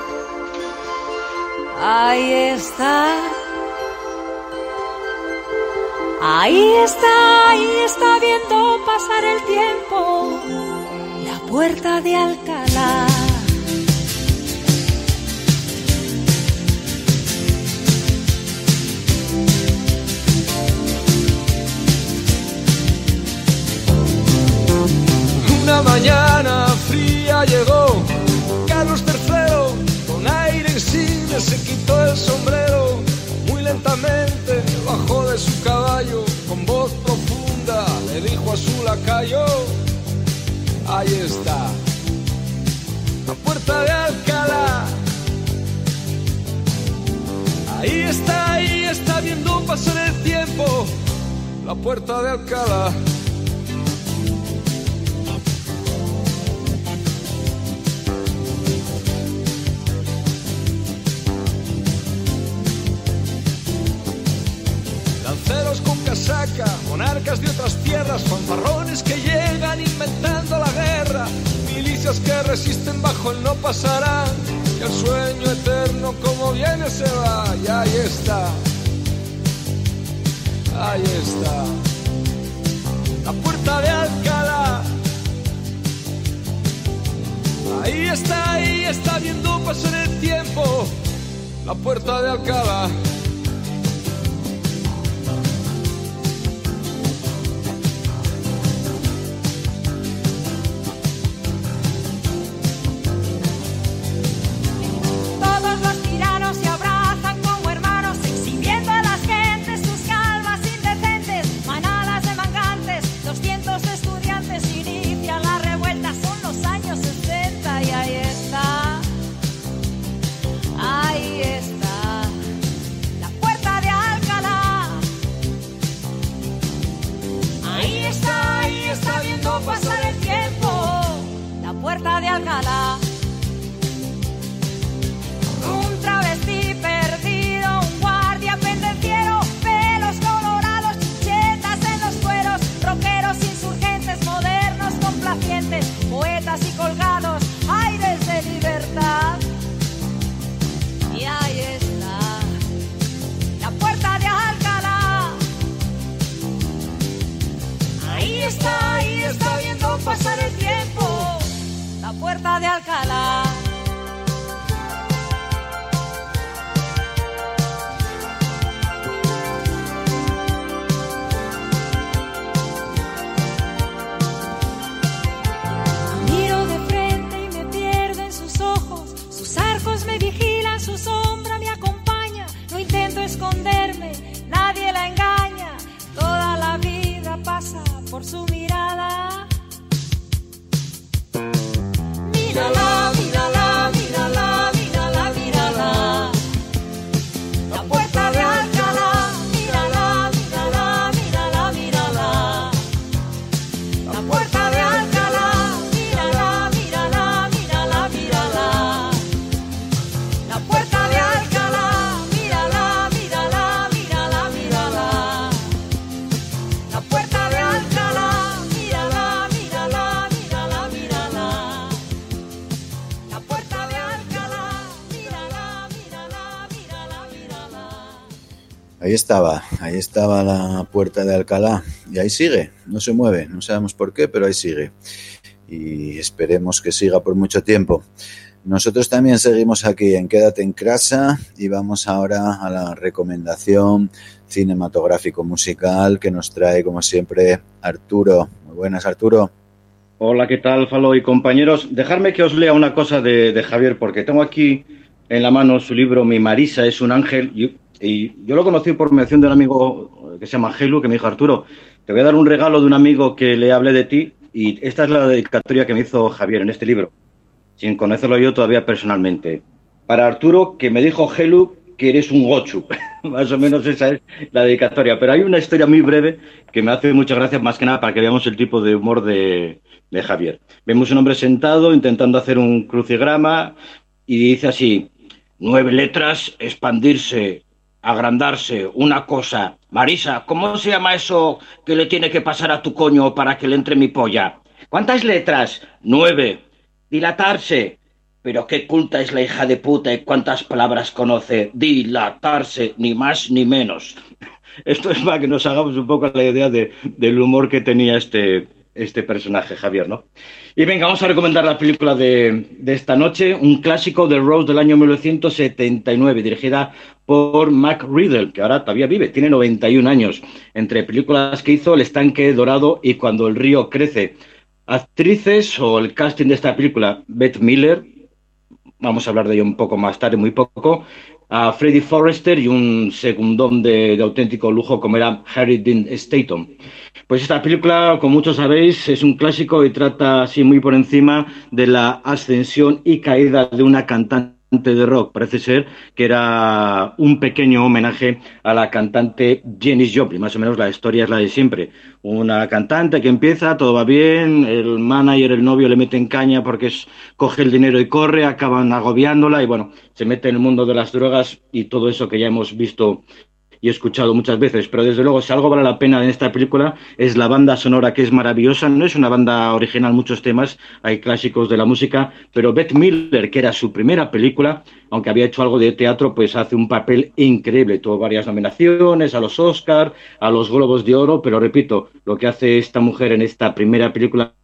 Ahí está. Ahí está viendo pasar el tiempo. La puerta de Alcalá. Una mañana fría llegó Carlos III, con aire insigne se quitó el sombrero, muy lentamente bajó de su caballo, con voz profunda le dijo a su lacayo: ahí está, la puerta de Alcalá. Ahí está viendo pasar el tiempo, la puerta de Alcalá. Con casaca, monarcas de otras tierras, fanfarrones que llegan inventando la guerra, milicias que resisten bajo el no pasarán, y el sueño eterno como viene se va. Y ahí está, la puerta de Alcalá. Ahí está viendo pasar el tiempo, la puerta de Alcalá. Todos los tiranos se abrazan como hermanos, exhibiendo a las gentes sus calvas indecentes, manadas de mangantes, 200 estudiantes inician la revuelta, son los años 60 y ahí está, la puerta de Alcalá. Ahí está viendo pasar el tiempo, la puerta de Alcalá. Un travesti perdido, un guardia pendenciero, pelos colorados, chichetas en los cueros, rockeros insurgentes, modernos complacientes, poetas y colgados, aires de libertad. Y ahí está, la puerta de Alcalá. Ahí está viendo pasar el tiempo, la puerta de Alcalá. Miro de frente y me pierdo en sus ojos, sus arcos me vigilan, su sombra me acompaña, no intento esconderme, nadie la engaña, toda la vida pasa por su mirada. Mírala, mírala, mírala, mírala, mírala, la puerta de Alcalá. Mírala, mírala, mírala, mírala, la puerta de Alcalá. Mírala, mírala, mírala, mírala, la puerta de Alcalá. Mírala, mírala, mírala, mírala, la puerta de Alcalá. Mírala, mírala, mírala, mírala, la puerta de Alcalá. Mírala, mírala, mírala, mírala. Ahí estaba la puerta de Alcalá y ahí sigue, no se mueve, no sabemos por qué, pero ahí sigue y esperemos que siga por mucho tiempo. Nosotros también seguimos aquí en Quédate en Casa y vamos ahora a la recomendación cinematográfico-musical que nos trae, como siempre, Arturo. Muy buenas, Arturo. Hola, ¿qué tal, Falo y compañeros? Dejadme que os lea una cosa de Javier, porque tengo aquí en la mano su libro Mi Marisa es un ángel, y yo lo conocí por mención de un amigo que se llama Gelu, que me dijo: Arturo, te voy a dar un regalo de un amigo que le hablé de ti, y esta es la dedicatoria que me hizo Javier en este libro, sin conocerlo yo todavía personalmente. Para Arturo, que me dijo Gelu que eres un gochu. Más o menos esa es la dedicatoria. Pero hay una historia muy breve que me hace muchas gracias, más que nada para que veamos el tipo de humor de Javier. Vemos un hombre sentado intentando hacer un crucigrama y dice así: 9 letras, expandirse, agrandarse, una cosa. Marisa, ¿cómo se llama eso que le tiene que pasar a tu coño para que le entre mi polla? ¿Cuántas letras? 9. Dilatarse. Pero qué culta es la hija de puta y cuántas palabras conoce. Dilatarse, ni más ni menos. Esto es para que nos hagamos un poco la idea del humor que tenía este personaje, Javier, ¿no? Y venga, vamos a recomendar la película de esta noche, un clásico de Rose del año 1979, dirigida por Mac Riddle, que ahora todavía vive, tiene 91 años. Entre películas que hizo El estanque dorado y Cuando el río crece. Actrices o el casting de esta película: Bette Miller, vamos a hablar de ello un poco más tarde, muy poco, a Freddie Forrester y un segundón de auténtico lujo como era Harry Dean Stanton. Pues esta película, como muchos sabéis, es un clásico y trata así muy por encima de la ascensión y caída de una cantante de rock. Parece ser que era un pequeño homenaje a la cantante Janis Joplin. Más o menos la historia es la de siempre. Una cantante que empieza, todo va bien, el manager, el novio le meten caña porque coge el dinero y corre, acaban agobiándola y bueno, se mete en el mundo de las drogas y todo eso que ya hemos visto y he escuchado muchas veces, pero desde luego si algo vale la pena en esta película es la banda sonora, que es maravillosa. No es una banda original, muchos temas, hay clásicos de la música, pero Bette Miller, que era su primera película, aunque había hecho algo de teatro, pues hace un papel increíble. Tuvo varias nominaciones a los Oscar, a los Globos de Oro, pero repito, lo que hace esta mujer en esta primera película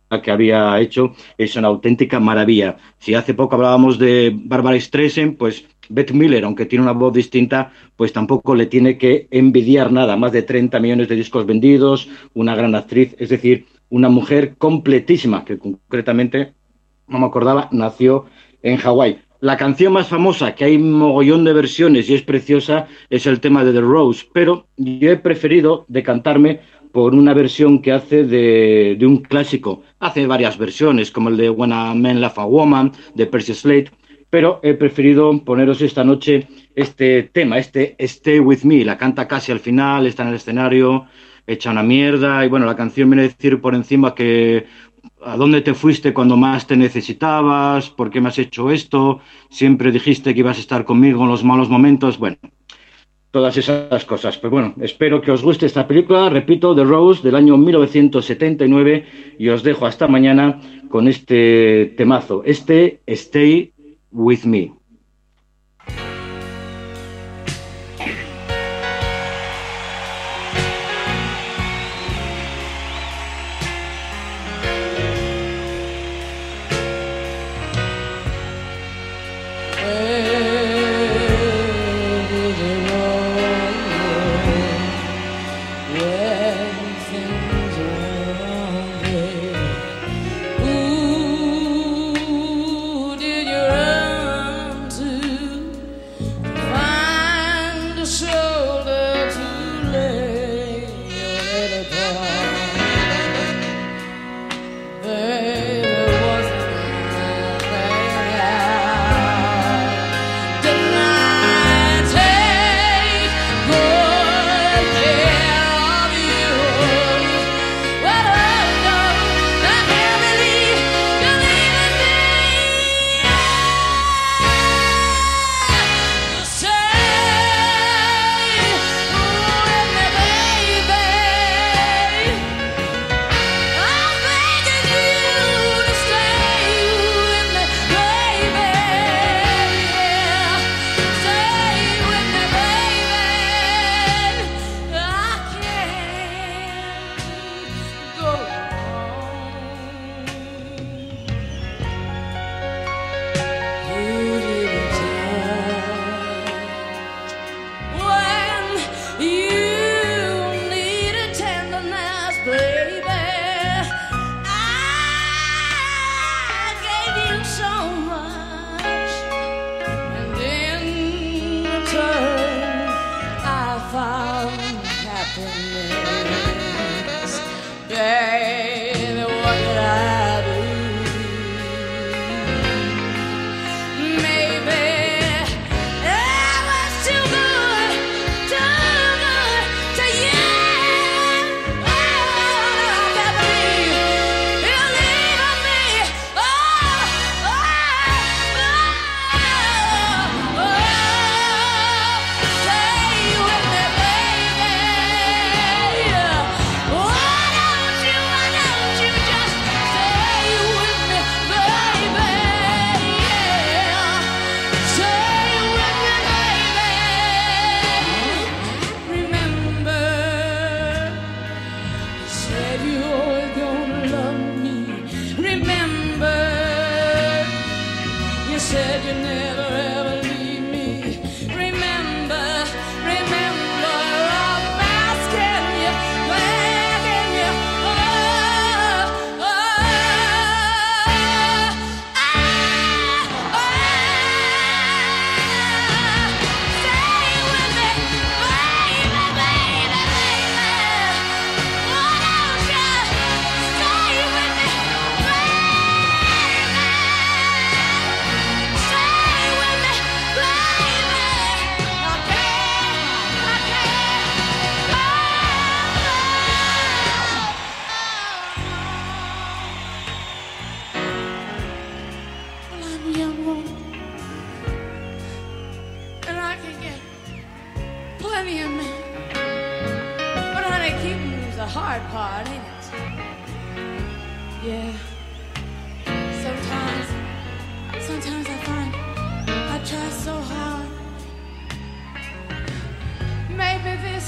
que había hecho es una auténtica maravilla. Si hace poco hablábamos de Barbra Streisand, pues Bette Midler, aunque tiene una voz distinta, pues tampoco le tiene que envidiar nada. Más de 30 millones de discos vendidos, una gran actriz, es decir, una mujer completísima, que concretamente, no me acordaba, nació en Hawái. La canción más famosa, que hay un mogollón de versiones y es preciosa, es el tema de The Rose, pero yo he preferido decantarme por una versión que hace de un clásico. Hace varias versiones, como el de When a Man Loves a Woman, de Percy Slade, pero he preferido poneros esta noche este tema, este Stay With Me. La canta casi al final, está en el escenario, hecha una mierda, y bueno, la canción viene a decir por encima que ¿a dónde te fuiste cuando más te necesitabas? ¿Por qué me has hecho esto? Siempre dijiste que ibas a estar conmigo en los malos momentos. Bueno, todas esas cosas. Pues bueno, espero que os guste esta película, repito, The Rose, del año 1979, y os dejo hasta mañana con este temazo, este Stay With Me.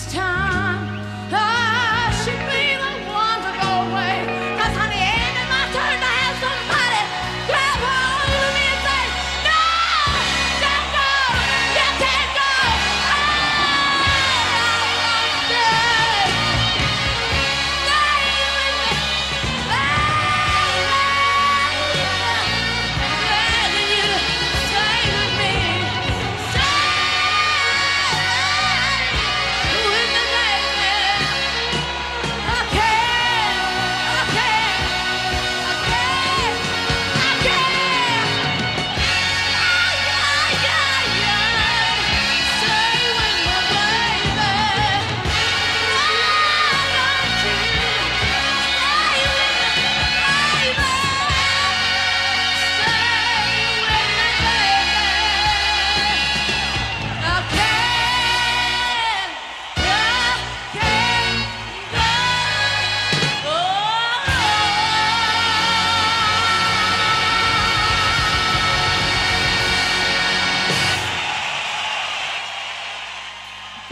Time I should be the one to go away. 'Cause honey, ain't it my time?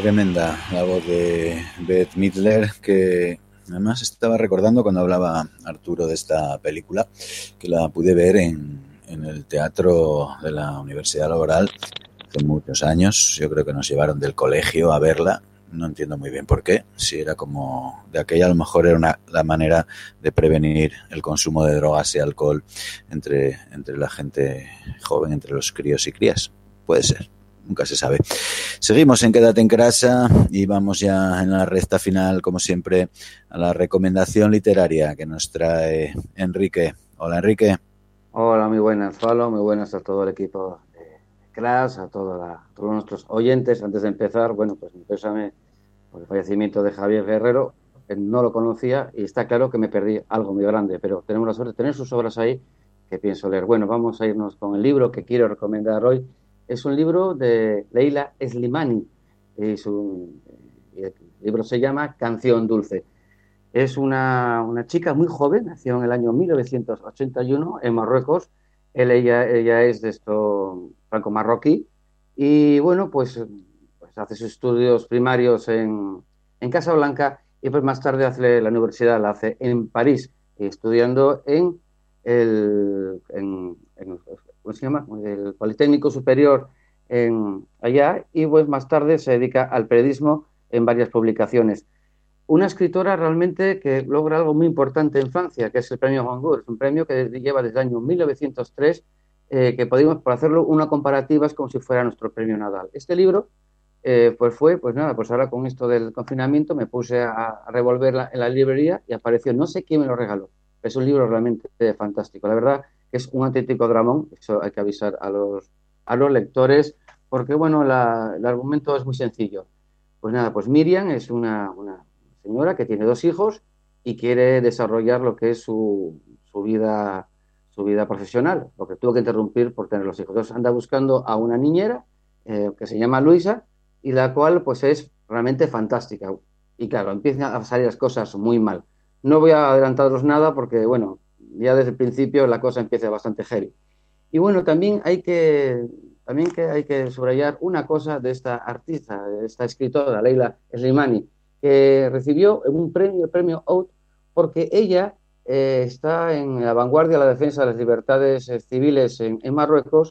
Tremenda la voz de Bette Midler, que además estaba recordando cuando hablaba Arturo de esta película, que la pude ver en el teatro de la Universidad Laboral hace muchos años. Yo creo que nos llevaron del colegio a verla. No entiendo muy bien por qué. Si era como de aquella, a lo mejor era la manera de prevenir el consumo de drogas y alcohol entre la gente joven, entre los críos y crías. Puede ser. Nunca se sabe. Seguimos en Quédate en Casa y vamos ya en la recta final, como siempre, a la recomendación literaria que nos trae Enrique. Hola, Enrique. Hola, muy buenas, Falo, muy buenas a todo el equipo de Crash, a todos nuestros oyentes. Antes de empezar, bueno, pues mi pésame por el fallecimiento de Javier Guerrero. No lo conocía y está claro que me perdí algo muy grande, pero tenemos la suerte de tener sus obras ahí que pienso leer. Bueno, vamos a irnos con el libro que quiero recomendar hoy. Es un libro de Leila Slimani. El libro se llama Canción Dulce. Es una chica muy joven, nació en el año 1981 en Marruecos. Ella es de esto franco-marroquí y bueno, pues hace sus estudios primarios en Casablanca y pues más tarde hace la universidad, la hace en París, estudiando en ¿cómo se llama? El Politécnico Superior allá, y pues más tarde se dedica al periodismo en varias publicaciones. Una escritora realmente que logra algo muy importante en Francia, que es el premio Goncourt. Es un premio que lleva desde el año 1903, que podemos, por hacerlo una comparativa, es como si fuera nuestro premio Nadal. Este libro, pues ahora con esto del confinamiento me puse a revolverla en la librería y apareció, no sé quién me lo regaló. Es un libro realmente fantástico. La verdad que es un auténtico dramón, eso hay que avisar a los lectores, porque bueno, el argumento es muy sencillo. Pues nada, pues Miriam es una señora que tiene 2 hijos y quiere desarrollar lo que es su vida profesional, lo que tuvo que interrumpir por tener los hijos. Entonces anda buscando a una niñera que se llama Luisa y la cual pues es realmente fantástica. Y claro, empiezan a salir las cosas muy mal. No voy a adelantaros nada porque, bueno, ya desde el principio la cosa empieza bastante heavy. Y bueno, también hay que subrayar una cosa de esta artista, de esta escritora, Leila Slimani, que recibió el premio Out porque ella está en la vanguardia de la defensa de las libertades civiles en Marruecos,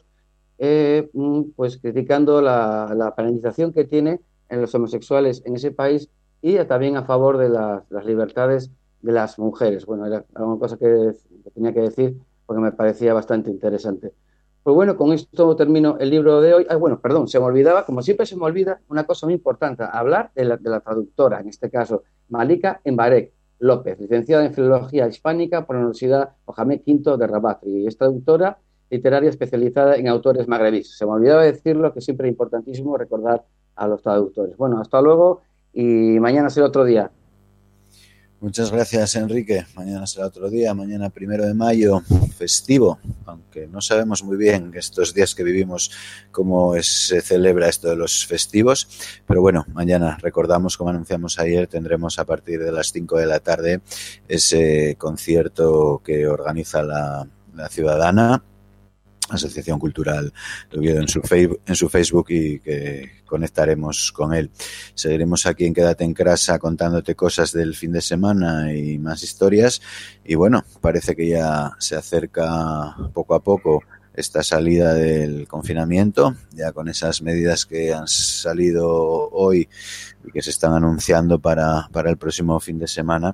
pues criticando la penalización que tiene en los homosexuales en ese país y también a favor de las libertades de las mujeres. Bueno, era una cosa que tenía que decir porque me parecía bastante interesante. Pues bueno, con esto termino el libro de hoy. Se me olvidaba, como siempre se me olvida, una cosa muy importante, hablar de la traductora, en este caso, Malika Mbarek López, licenciada en Filología Hispánica por la Universidad Mohamed V de Rabat, y es traductora literaria especializada en autores magrebíes. Se me olvidaba decirlo, que siempre es importantísimo recordar a los traductores. Bueno, hasta luego y mañana será otro día. Muchas gracias, Enrique. Mañana será otro día, mañana 1 de mayo, festivo, aunque no sabemos muy bien estos días que vivimos cómo se celebra esto de los festivos, pero bueno, mañana recordamos, como anunciamos ayer, tendremos a partir de las 5 de la tarde ese concierto que organiza la Ciudadana, Asociación Cultural de Oviedo, en su Facebook, y que conectaremos con él. Seguiremos aquí en Quédate en Casa contándote cosas del fin de semana y más historias, y bueno, parece que ya se acerca poco a poco esta salida del confinamiento, ya con esas medidas que han salido hoy y que se están anunciando para el próximo fin de semana,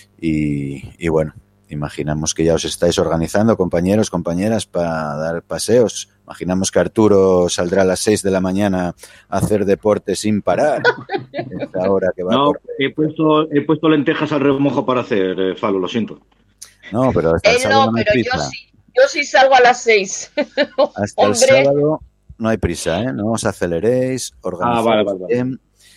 y bueno, imaginamos que ya os estáis organizando, compañeros, compañeras, para dar paseos. Imaginamos que Arturo saldrá a las 6 de la mañana a hacer deporte sin parar. Ahora que va he puesto lentejas al remojo para hacer, Falo, lo siento. No, pero hasta el sábado no hay prisa. Yo sí salgo a las 6. Hasta el sábado no hay prisa, ¿eh? No os aceleréis, organizaos bien,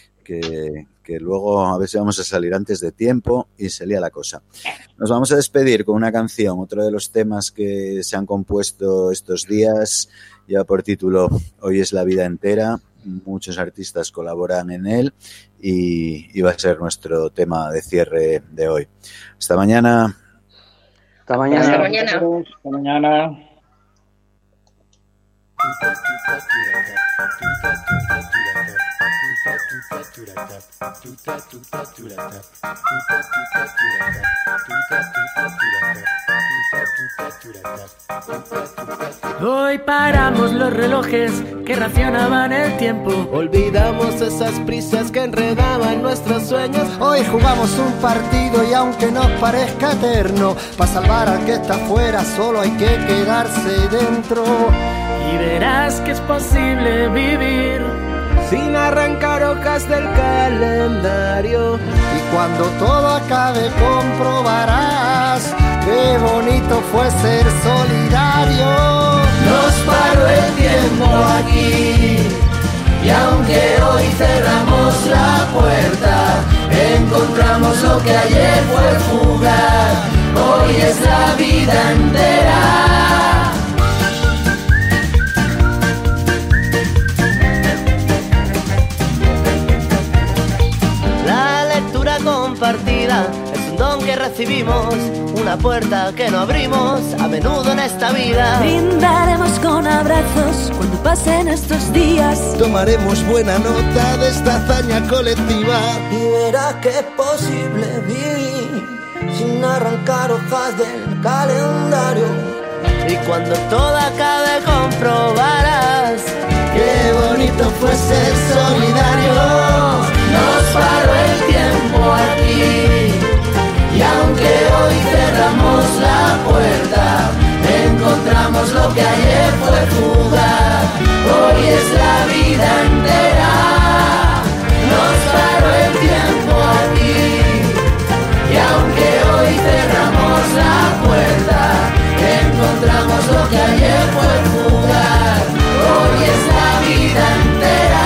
que luego a ver si vamos a salir antes de tiempo y se lía la cosa. Nos vamos a despedir con una canción, otro de los temas que se han compuesto estos días, lleva por título Hoy es la vida entera, muchos artistas colaboran en él y va a ser nuestro tema de cierre de hoy. Hasta mañana. Hasta mañana. Hasta mañana. Hasta mañana. Hoy paramos los relojes que racionaban el tiempo. Olvidamos esas prisas que enredaban nuestros sueños. Hoy jugamos un partido y aunque nos parezca eterno, para salvar al que está fuera solo hay que quedarse dentro. Y verás que es posible vivir sin arrancar hojas del calendario. Y cuando todo acabe comprobarás qué bonito fue ser solidario. Nos paró el tiempo aquí y aunque hoy cerramos la puerta, encontramos lo que ayer fue fugaz. Hoy es la vida entera. Compartida es un don que recibimos, una puerta que no abrimos a menudo en esta vida. Brindaremos con abrazos cuando pasen estos días. Tomaremos buena nota de esta hazaña colectiva y verás que es posible vivir sin arrancar hojas del calendario. Y cuando todo acabe comprobarás qué bonito fue ser solidario. Nos paró el tiempo aquí y aunque hoy cerramos la puerta, encontramos lo que ayer fue fugaz. Hoy es la vida entera. Nos paró el tiempo aquí y aunque hoy cerramos la puerta, encontramos lo que ayer fue fugaz. Hoy es la vida entera.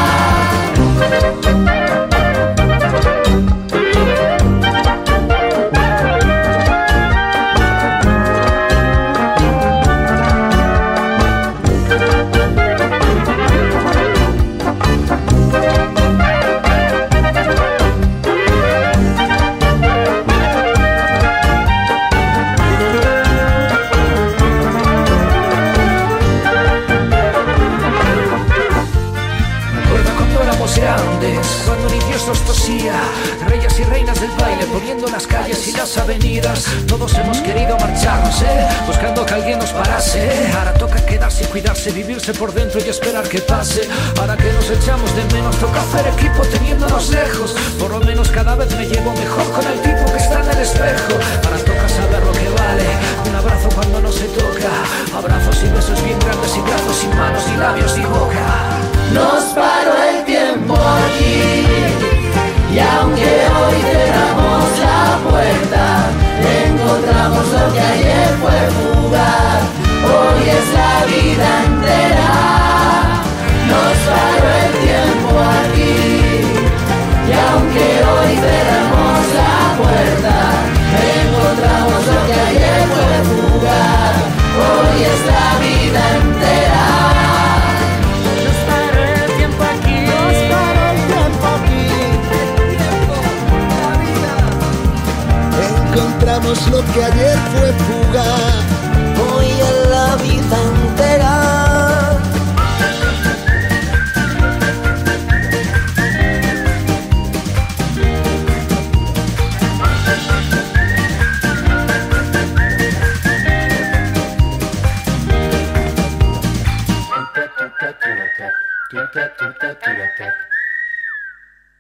Cuando ni Dios nos tosía, reyes y reinas del baile poniendo las calles y las avenidas. Todos hemos querido marcharnos, buscando que alguien nos parase. Ahora toca quedarse y cuidarse, vivirse por dentro y esperar que pase. Ahora que nos echamos de menos, toca hacer equipo teniéndonos lejos. Por lo menos cada vez me llevo mejor con el tipo que está en el espejo. Ahora toca saber lo que vale, un abrazo cuando no se toca. Abrazos y besos bien grandes y brazos sin manos y labios y boca. Nos paró el tiempo aquí y aunque hoy cerramos la puerta, encontramos lo que ayer fue fugaz. Hoy es la vida entera. Nos paró el tiempo aquí y aunque hoy cerramos la puerta, encontramos lo que ayer fue fugaz. Hoy es la vida entera. Encontramos lo que ayer fue fugaz. Hoy es la vida entera.